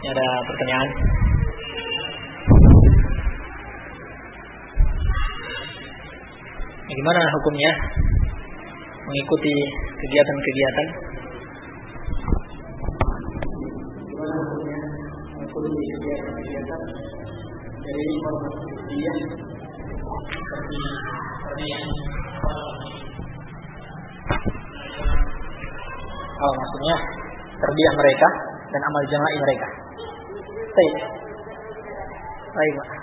Ini ada pertanyaan. Gimana hukumnya mengikuti kegiatan-kegiatan? Gimana hukumnya mengikuti kegiatan-kegiatan dari ormas Muhammadiyah seperti yang maksudnya terbiah mereka dan amal jama'i mereka. Baik. Baik, Pak.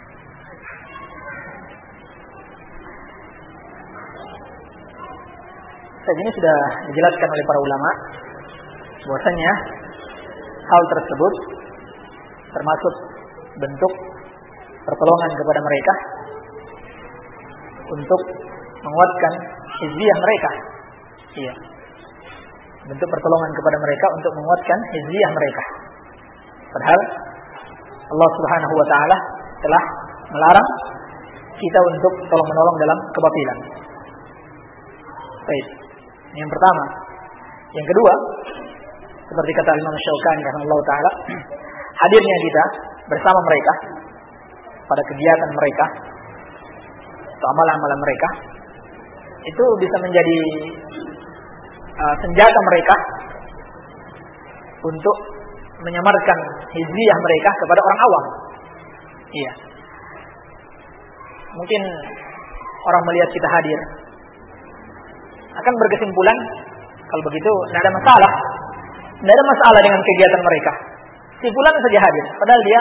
Ini sudah dijelaskan oleh para ulama bahwasanya hal tersebut termasuk bentuk pertolongan kepada mereka untuk menguatkan hizbiyah mereka. Iya. Bentuk pertolongan kepada mereka untuk menguatkan hizbiyah mereka. Padahal Allah Subhanahu wa taala telah melarang kita untuk tolong-menolong dalam kebatilan. Baik. Yang pertama. Yang kedua, seperti kata Imam Syaukani rahimahullah taala, hadirnya kita bersama mereka pada kegiatan mereka atau amalan-amalan mereka itu bisa menjadi senjata mereka untuk menyamarkan hizbiyah mereka kepada orang awam. Iya. Mungkin orang melihat kita hadir akan berkesimpulan kalau begitu tidak ada masalah. Tidak ada masalah dengan kegiatan mereka. Si fulan saja hadir, padahal dia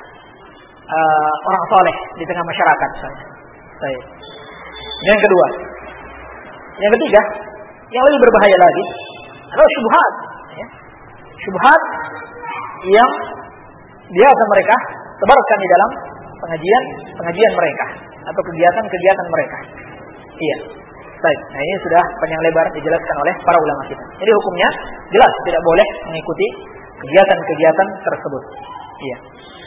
orang soleh di tengah masyarakat. Baik. Yang kedua, yang ketiga, yang lebih berbahaya lagi adalah syubhat. Ya. Syubhat yang biasa mereka sebarkan di dalam pengajian mereka atau kegiatan mereka. Iya. Baik. Nah, ini sudah panjang lebar dijelaskan oleh para ulama kita. Jadi hukumnya jelas tidak boleh mengikuti kegiatan-kegiatan tersebut. Iya.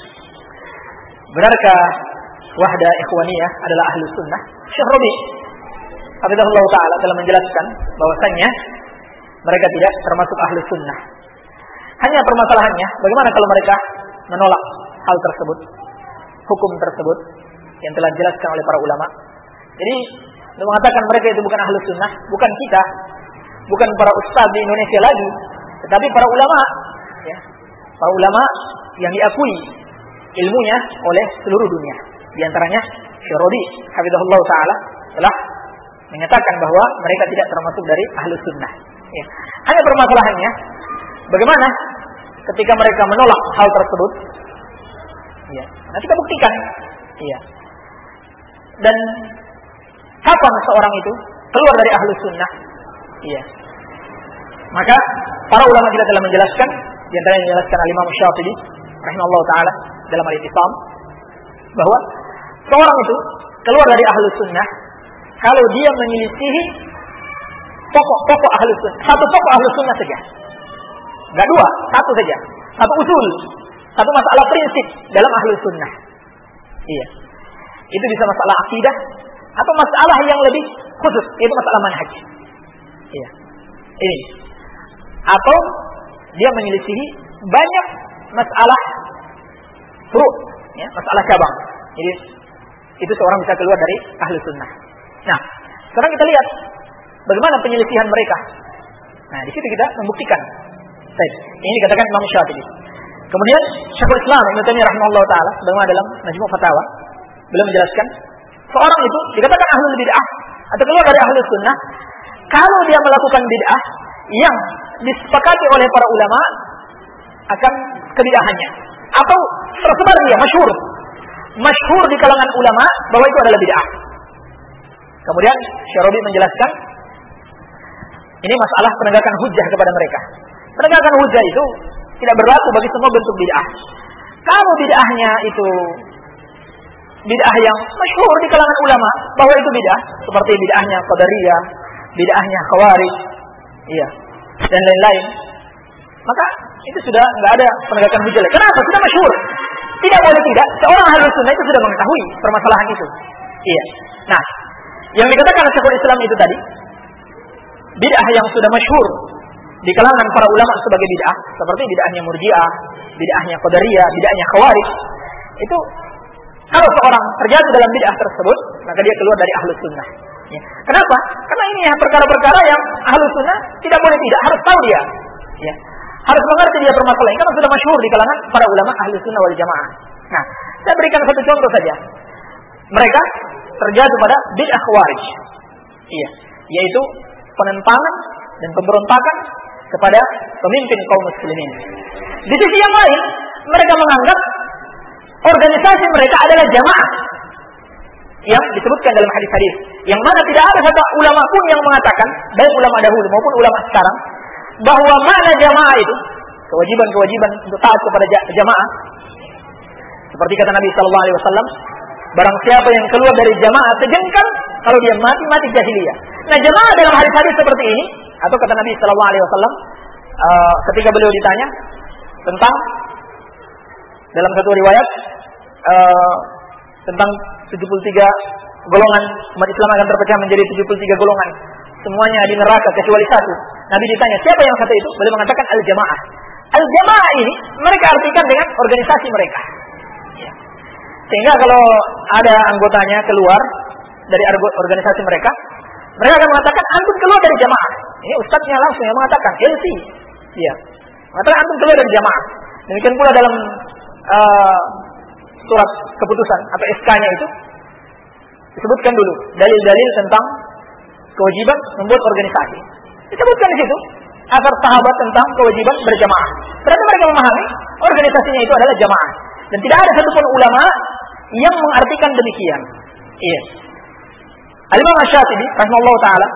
Benarkah Wahdah Ikhwaniyah adalah ahlu sunnah? Syekh Rabi' hafizahullah ta'ala telah menjelaskan bahwasannya mereka tidak termasuk ahlu sunnah. Hanya permasalahannya, bagaimana kalau mereka menolak hal tersebut, hukum tersebut yang telah dijelaskan oleh para ulama. Jadi untuk mengatakan mereka itu bukan ahlu sunnah, bukan kita, bukan para ustaz di Indonesia lagi, tetapi para ulama, ya, para ulama yang diakui ilmunya oleh seluruh dunia. Di antaranya Syekh Rabi' hafizahullah ta'ala telah menyatakan bahwa mereka tidak termasuk dari ahlu sunnah. Ya. Hanya permasalahannya, bagaimana ketika mereka menolak hal tersebut? Ya. Nanti kita buktikan. Ya. Dan kapan seorang itu keluar dari ahlu sunnah? Iya. Maka para ulama kita telah menjelaskan, di antaranya menjelaskan Imam Syafi'i rahimahullah taala dalam Al-I'tisam bahwa seorang itu keluar dari ahlu sunnah kalau dia menyelisihi pokok ahlu sunnah, satu pokok ahlu sunnah saja, enggak dua, satu saja, satu usul, satu masalah prinsip dalam ahlu sunnah. Iya. Itu bisa masalah akidah atau masalah yang lebih khusus, yaitu masalah manhaj. Iya. Ini. Atau dia menyelisihi banyak masalah furu', ya, masalah cabang. Jadi itu seorang bisa keluar dari ahlu sunnah. Nah, sekarang kita lihat bagaimana penyelisihan mereka. Nah, di situ kita membuktikan. Baik, ini dikatakan Imam Syafi'i. Kemudian Syekhul Islam Ibnu Taimiyah rahimahullah taala bagaimana dalam Majmu' Fatawa beliau menjelaskan seorang itu dikatakan ahlul bid'ah atau keluar dari ahlus sunnah kalau dia melakukan bid'ah yang disepakati oleh para ulama akan kebid'ahannya atau tersebar dia masyhur di kalangan ulama bahwa itu adalah bid'ah. Kemudian Syekh Rabi' menjelaskan ini masalah penegakan hujjah kepada mereka. Penegakan hujjah itu tidak berlaku bagi semua bentuk bid'ah. Kalau bid'ahnya itu bid'ah yang masyhur di kalangan ulama bahwa itu bid'ah, seperti bid'ahnya Qadariyah, bid'ahnya Khawarij, iya, dan lain-lain, maka itu sudah enggak ada penegakan hujjah. Kenapa? Sudah masyhur. Tidak boleh tidak, seorang ahlus sunnah itu sudah mengetahui permasalahan itu. Iya. Nah, yang dikatakan oleh Syekhul Islam itu tadi, bid'ah yang sudah masyhur di kalangan para ulama sebagai bid'ah, seperti bid'ahnya Murji'ah, bid'ahnya Qadariyah, bid'ahnya Khawarij, itu kalau seorang terjatuh dalam bid'ah tersebut, maka dia keluar dari Ahlus Sunnah. Ya. Kenapa? Karena ini ya perkara-perkara yang Ahlus Sunnah tidak boleh tidak, harus tahu dia. Ya. Harus mengerti dia permasalahan, karena sudah masyhur di kalangan para ulama Ahlus Sunnah wal Jamaah. Nah, saya berikan satu contoh saja. Mereka terjatuh pada bid'ah Khawarij. Iya, yaitu penentangan dan pemberontakan kepada pemimpin kaum muslimin. Di sisi yang lain, mereka menganggap organisasi mereka adalah jamaah yang disebutkan dalam hadis-hadis, yang mana tidak ada satu ulama pun yang mengatakan, baik ulama dahulu maupun ulama sekarang, bahwa makna jamaah itu kewajiban-kewajiban untuk taat kepada jamaah. Seperti kata Nabi sallallahu alaihi wasallam, barang siapa yang keluar dari jamaah sejengkal, kalau dia mati jahiliyah. Nah, jamaah dalam hadis-hadis seperti ini, atau kata Nabi sallallahu alaihi wasallam ketika beliau ditanya tentang dalam satu riwayat tentang 73 golongan umat Islam akan terpecah menjadi 73 golongan, semuanya di neraka kecuali satu. Nabi ditanya, siapa yang satu itu? Beliau mengatakan al-jamaah. Al-jamaah ini mereka artikan dengan organisasi mereka. Ya. Sehingga kalau ada anggotanya keluar dari organisasi mereka, mereka akan mengatakan antum keluar dari jamaah. Ini ustadznya langsung yang mengatakan LC. Ya. Mengatakan antum keluar dari jamaah. Demikian pula dalam surat keputusan atau SK-nya itu disebutkan dulu dalil-dalil tentang kewajiban membuat organisasi. Disebutkan di situ asar sahabat tentang kewajiban berjamaah. Berarti mereka memahami organisasinya itu adalah jamaah, dan tidak ada satupun ulama yang mengartikan demikian. Iya. Al-Imam Asy-Syatibi rahimahullah taala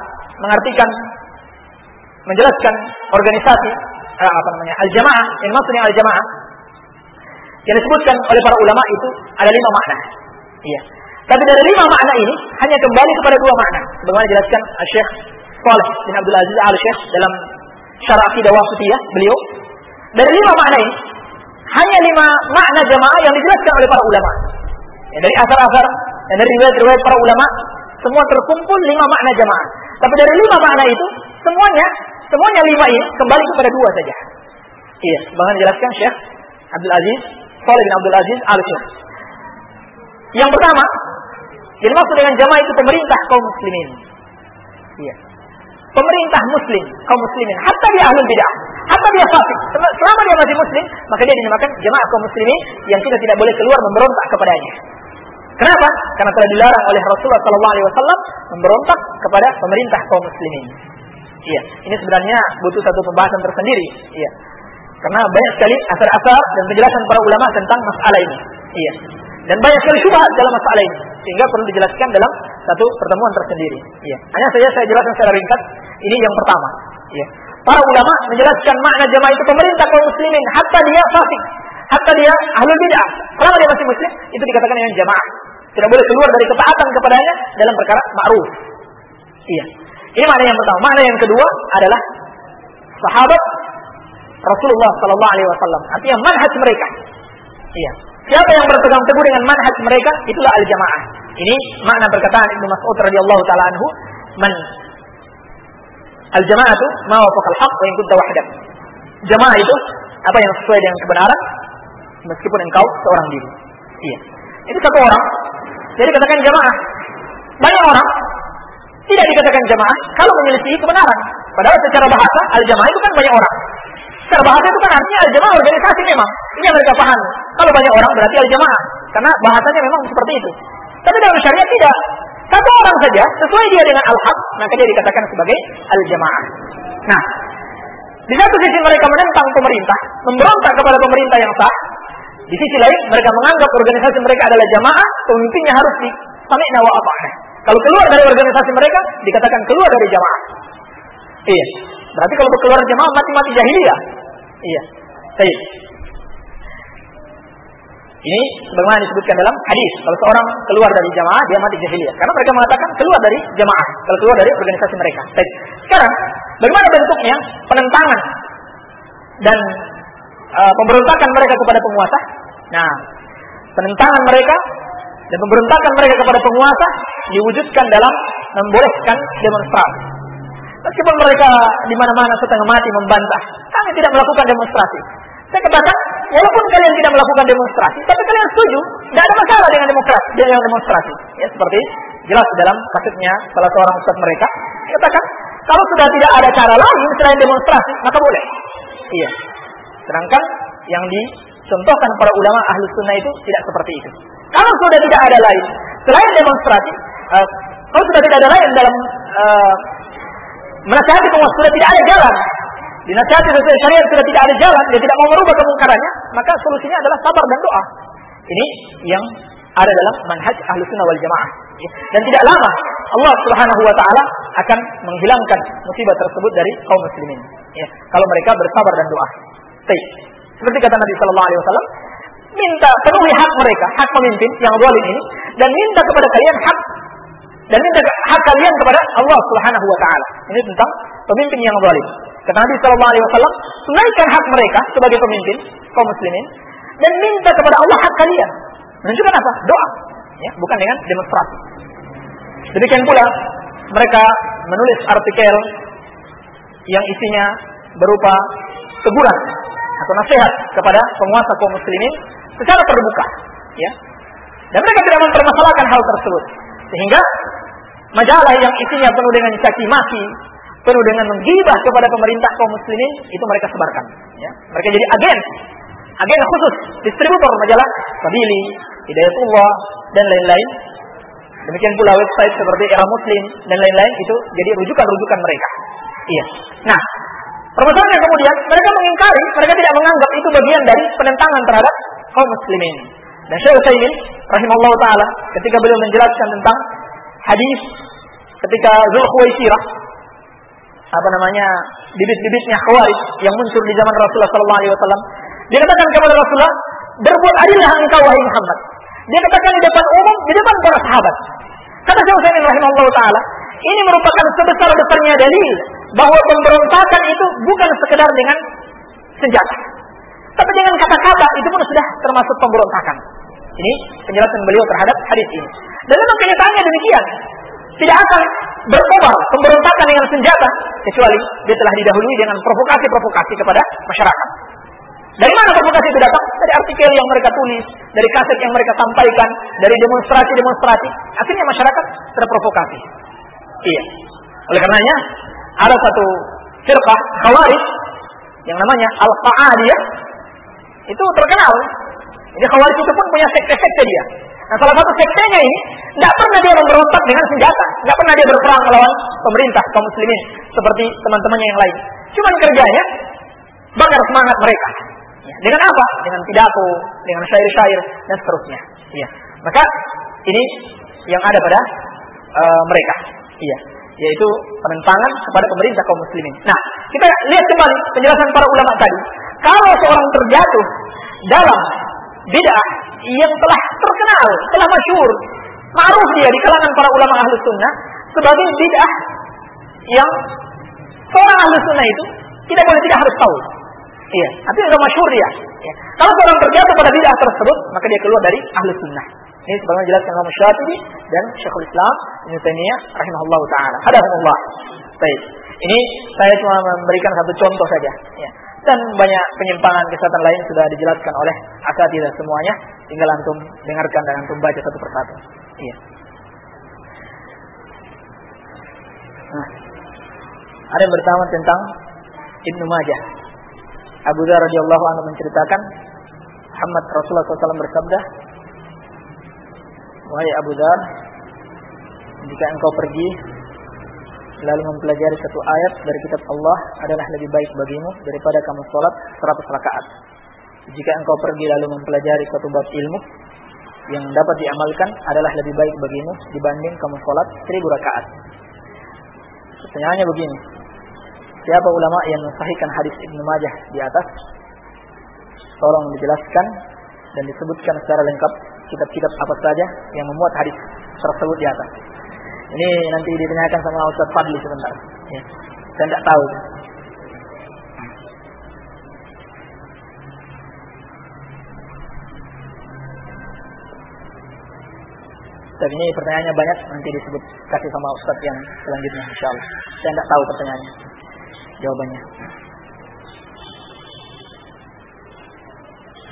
menjelaskan organisasi al-jamaah, yang maksudnya al-jamaah yang disebutkan oleh para ulama itu ada 5 makna. Iya. Tapi dari 5 makna ini hanya kembali kepada 2 makna. Sebagaimana dijelaskan Syekh Shalih bin Abdul Aziz Al-Syekh dalam Syarah Aqidah Wasithiyah beliau. Dari 5 makna ini hanya 5 makna jamaah yang dijelaskan oleh para ulama. Ya, dari asar-asar dan dari riwayat-riwayat para ulama semua terkumpul 5 makna jamaah. Tapi dari 5 makna itu semuanya 5 ini kembali kepada 2 saja. Iya, sebagaimana dijelaskan Syekh Abdul Aziz Shalih bin Abdul Aziz Al-Syekh. Yang pertama, yang maksud dengan jamaah itu pemerintah kaum muslimin. Iya. Pemerintah muslim, kaum muslimin, hatta dia ahlul bid'ah, hatta dia fasik, selama dia masih muslim, maka dia dinamakan jamaah kaum muslimin yang kita tidak boleh keluar memberontak kepadanya. Kenapa? Karena telah dilarang oleh Rasulullah SAW memberontak kepada pemerintah kaum muslimin. Iya, ini sebenarnya butuh satu pembahasan tersendiri. Iya. Karena banyak sekali asar-asar dan penjelasan para ulama tentang masalah ini. Iya. Dan banyak sekali syubhat dalam masalah ini, sehingga perlu dijelaskan dalam satu pertemuan tersendiri. Iya. Hanya saya jelaskan secara ringkas. Ini yang pertama. Iya. Para ulama menjelaskan makna jamaah itu pemerintah kaum muslimin, hatta dia fasik, hatta dia ahlul bid'ah. Selama dia masih muslim, itu dikatakan dengan jamaah. Tidak boleh keluar dari ketaatan kepadanya dalam perkara ma'ruf. Iya. Ini makna yang pertama. Makna yang kedua adalah sahabat Rasulullah sallallahu alaihi wasallam. Artinya manhaj mereka. Iya. Siapa yang berpegang teguh dengan manhaj mereka, itulah al-jamaah. Ini makna perkataan Ibnu Mas'ud radhiyallahu taala anhu, "Man al-jama'atu ma wafaqa al-haqq wa in kunta wahdak." Jamaah itu apa yang sesuai dengan kebenaran meskipun engkau seorang diri. Iya. Itu satu orang. Jadi katakan jamaah. Banyak orang tidak dikatakan jamaah kalau menyelisihi kebenaran. Padahal secara bahasa al-jamaah itu kan banyak orang. Secara bahasa itu kan artinya al-jamaah organisasi memang. Ini yang mereka paham. Kalau banyak orang berarti al-jamaah. Karena bahasanya memang seperti itu. Tapi dalam syariat tidak. Satu orang saja sesuai dia dengan al-haq, maka dia dikatakan sebagai al-jamaah. Nah, di satu sisi mereka menentang pemerintah, memberontak kepada pemerintah yang sah. Di sisi lain mereka menganggap organisasi mereka adalah jamaah, pemimpinnya harus disami'na wa ata'na. Kalau keluar dari organisasi mereka dikatakan keluar dari jamaah. Iya. Berarti kalau keluar dari jamaah mati jahiliyah. Iya. Baik. Ini sebagaimana disebutkan dalam hadis, kalau seorang keluar dari jamaah dia mati jahiliyah. Karena mereka mengatakan keluar dari jamaah, kalau keluar dari organisasi mereka. Baik. Sekarang, bagaimana bentuknya penentangan dan pemberontakan mereka kepada penguasa? Nah, penentangan mereka dan pemberontakan mereka kepada penguasa diwujudkan dalam membolehkan demonstrasi. Meskipun mereka di mana-mana setengah mati membantah, kami tidak melakukan demonstrasi. Saya katakan walaupun kalian tidak melakukan demonstrasi, tapi kalian setuju, tidak ada masalah dengan demonstrasi. Ya, seperti jelas dalam kasusnya salah seorang ustaz mereka, katakan kalau sudah tidak ada cara lain selain demonstrasi, maka boleh. Iya. Sedangkan yang dicontohkan para ulama ahlu sunnah itu tidak seperti itu. Kalau sudah tidak ada lain selain demonstrasi, kalau sudah tidak ada lain dalam menasihati penguasa, sudah tidak ada jalan, dinasihati sesuai syariat sudah tidak ada jalan, dia tidak mau merubah kemungkarannya, maka solusinya adalah sabar dan doa. Ini yang ada dalam manhaj ahlu sunnah wal jamaah. Dan tidak lama Allah Subhanahu wa taala akan menghilangkan musibah tersebut dari kaum muslimin. Ya, kalau mereka bersabar dan doa. Baik. Seperti kata Nabi sallallahu alaihi wasallam, minta penuhi hak mereka, hak pemimpin yang zalim ini, dan minta kepada kalian hak kalian kepada Allah Subhanahu wa taala. Ini tentang pemimpin yang zalim. Kata Nabi sallallahu alaihi wasallam, tunaikan hak mereka sebagai pemimpin kaum muslimin dan minta kepada Allah hak kalian. Menunjukkan apa? Doa. Ya, bukan dengan demonstrasi. Demikian pula mereka menulis artikel yang isinya berupa teguran atau nasihat kepada penguasa kaum muslimin secara terbuka, ya. Dan mereka tidak mempermasalahkan hal tersebut. Sehingga majalah yang isinya penuh dengan caci maki, penuh dengan menggibah kepada pemerintah kaum muslimin, itu mereka sebarkan, ya. Mereka jadi agen khusus, distributor majalah Sabili, Hidayatullah dan lain-lain. Demikian pula website seperti Era Muslim dan lain-lain, itu jadi rujukan-rujukan mereka. Iya. Nah, permasalahannya kemudian mereka mengingkari, mereka tidak menganggap itu bagian dari penentangan terhadap kaum muslimin. Dan Syekh Utsaimin rahimahullah taala ketika beliau menjelaskan tentang hadis ketika Zulkhuwaisirah bibit-bibitnya Khawarij yang muncul di zaman Rasulullah sallallahu alaihi wasallam, dia katakan kepada Rasulullah, "Berbuat adillah engkau wahai Muhammad." Dia katakan di depan umum, di depan para sahabat. Kata Syekh Utsaimin rahimahullah taala, ini merupakan sebesar-besarnya dalil bahwa pemberontakan itu bukan sekedar dengan senjata, tapi dengan kata-kata itu pun sudah termasuk pemberontakan. Ini penjelasan beliau terhadap hadis ini. Dan memang kenyataannya demikian. Tidak akan berkobar pemberontakan dengan senjata kecuali dia telah didahului dengan provokasi-provokasi kepada masyarakat. Dari mana provokasi itu datang? Dari artikel yang mereka tulis, dari kaset yang mereka sampaikan, dari demonstrasi-demonstrasi. Akhirnya masyarakat terprovokasi. Iya. Oleh karenanya ada satu firqah Khawarij yang namanya Al-Qa'adiyah, itu terkenal. Jadi Khawarij itu pun punya sekte-sekte dia. Nah, salah satu sektenya ini tidak pernah dia memberontak dengan senjata, tidak pernah dia berperang melawan pemerintah kaum muslimin seperti teman-temannya yang lain. Cuman kerjanya bakar semangat mereka. Ya, dengan apa? Dengan pidato, dengan syair-syair dan seterusnya. Iya. Maka ini yang ada pada mereka. Iya. Yaitu penentangan kepada pemerintah kaum muslimin. Nah, kita lihat kembali penjelasan para ulama tadi. Kalau seorang terjatuh dalam bid'ah yang telah terkenal, telah masyhur, ma'ruf dia di kalangan para ulama ahlu sunnah sebagai bid'ah yang seorang ahlu sunnah itu tidak boleh tidak harus tahu. Iya, artinya sudah masyhur dia. Ya. Kalau seorang terjatuh pada bid'ah tersebut, maka dia keluar dari ahlu sunnah. Ini sebagaimana jelaskan Imam Syafi'i dan Syekhul Islam Ibnu Taimiyah rahimahullahu taala. Hadahumullah. Baik. Ini saya cuma memberikan satu contoh saja, ya. Dan banyak penyimpangan kesesatan lain sudah dijelaskan oleh asatidzah semuanya, tinggal antum dengarkan dan antum baca satu persatu. Iya. Nah, ada yang bertanya tentang Ibnu Majah. Abu Dzar radhiyallahu anhu menceritakan Muhammad Rasulullah SAW bersabda, "Wahai Abu Dzar, jika engkau pergi lalu mempelajari satu ayat dari kitab Allah adalah lebih baik bagimu daripada kamu sholat 100 rakaat. Jika engkau pergi lalu mempelajari satu bab ilmu yang dapat diamalkan adalah lebih baik bagimu dibanding kamu sholat 1000 rakaat." Pertanyaannya begini, siapa ulama yang mensahihkan hadis Ibnu Majah di atas? Tolong dijelaskan dan disebutkan secara lengkap kitab-kitab apa saja yang memuat hadis tersebut di atas. Ini nanti ditanyakan sama Ustaz Fadli sebentar. Ya. Saya tidak tahu. Tapi ini pertanyaannya banyak, nanti disebut kasih sama Ustaz yang selanjutnya, insyaallah. Saya tidak tahu pertanyaannya, jawabannya.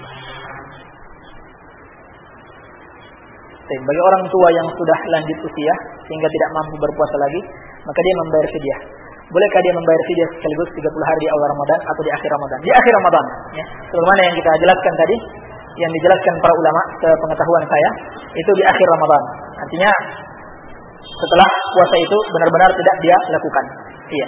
Bagi orang tua yang sudah lanjut usia sehingga tidak mampu berpuasa lagi, maka dia membayar fidyah. Bolehkah dia membayar fidyah sekaligus 30 hari di awal Ramadan atau di akhir Ramadan? Di akhir Ramadan, ya. Sebagaimana yang kita jelaskan tadi, yang dijelaskan para ulama sepengetahuan saya, itu di akhir Ramadan. Artinya setelah puasa itu benar-benar tidak dia lakukan. Iya.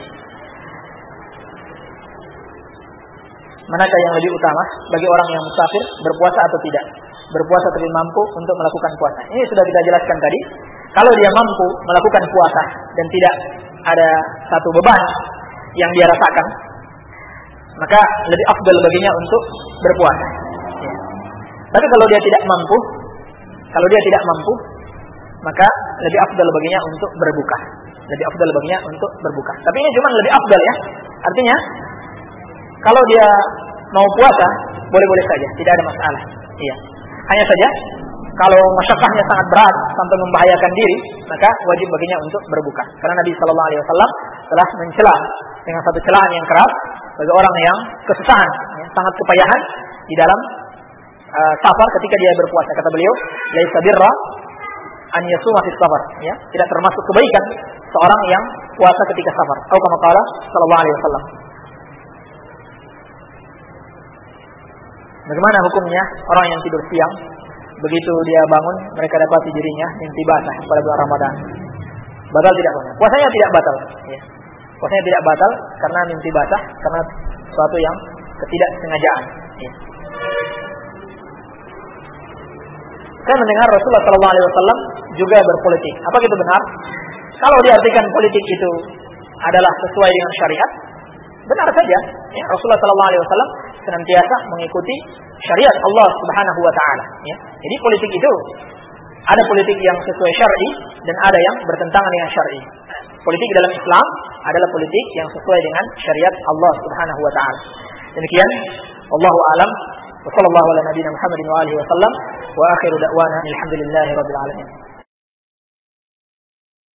Manakah yang lebih utama bagi orang yang musafir, berpuasa atau tidak? Berpuasa tapi mampu untuk melakukan puasa. Ini sudah kita jelaskan tadi. Kalau dia mampu melakukan puasa dan tidak ada satu beban yang dia rasakan, maka lebih afdal baginya untuk berpuasa. Ya. Tapi kalau dia tidak mampu, maka lebih afdal baginya untuk berbuka. Lebih afdal baginya untuk berbuka. Tapi ini cuma lebih afdal ya. Artinya kalau dia mau puasa, boleh-boleh saja, tidak ada masalah. Iya. Hanya saja kalau masyaqqahnya sangat berat sampai membahayakan diri, maka wajib baginya untuk berbuka. Karena Nabi sallallahu alaihi wasallam telah mencela dengan satu celaan yang keras bagi orang yang kesusahan, ya, sangat kepayahan di dalam safar ketika dia berpuasa. Kata beliau, laisa birra an yasuma fi safar, ya, tidak termasuk kebaikan seorang yang puasa ketika safar. Atau kama qala sallallahu alaihi wasallam. Bagaimana hukumnya orang yang tidur siang, begitu dia bangun mereka dapati dirinya mimpi basah pada bulan Ramadan? Batal tidak puasanya? Puasanya tidak batal, ya. Puasanya tidak batal karena mimpi basah, karena suatu yang ketidaksengajaan, ya. Saya mendengar Rasulullah SAW juga berpolitik. Apa itu benar? Kalau diartikan politik itu adalah sesuai dengan syariat, benar saja. Ya, Rasulullah SAW senantiasa mengikuti syariat Allah Subhanahu Wa Taala. Ya. Jadi politik itu ada politik yang sesuai syar'i dan ada yang bertentangan dengan syar'i. Politik dalam Islam adalah politik yang sesuai dengan syariat Allah Subhanahu Wa Taala. Demikian, wallahu a'lam. Wassallallahu ala nabiyina Muhammadin wa alihi wa sallam wa akhiru da'wana alhamdulillahi rabbil alamin.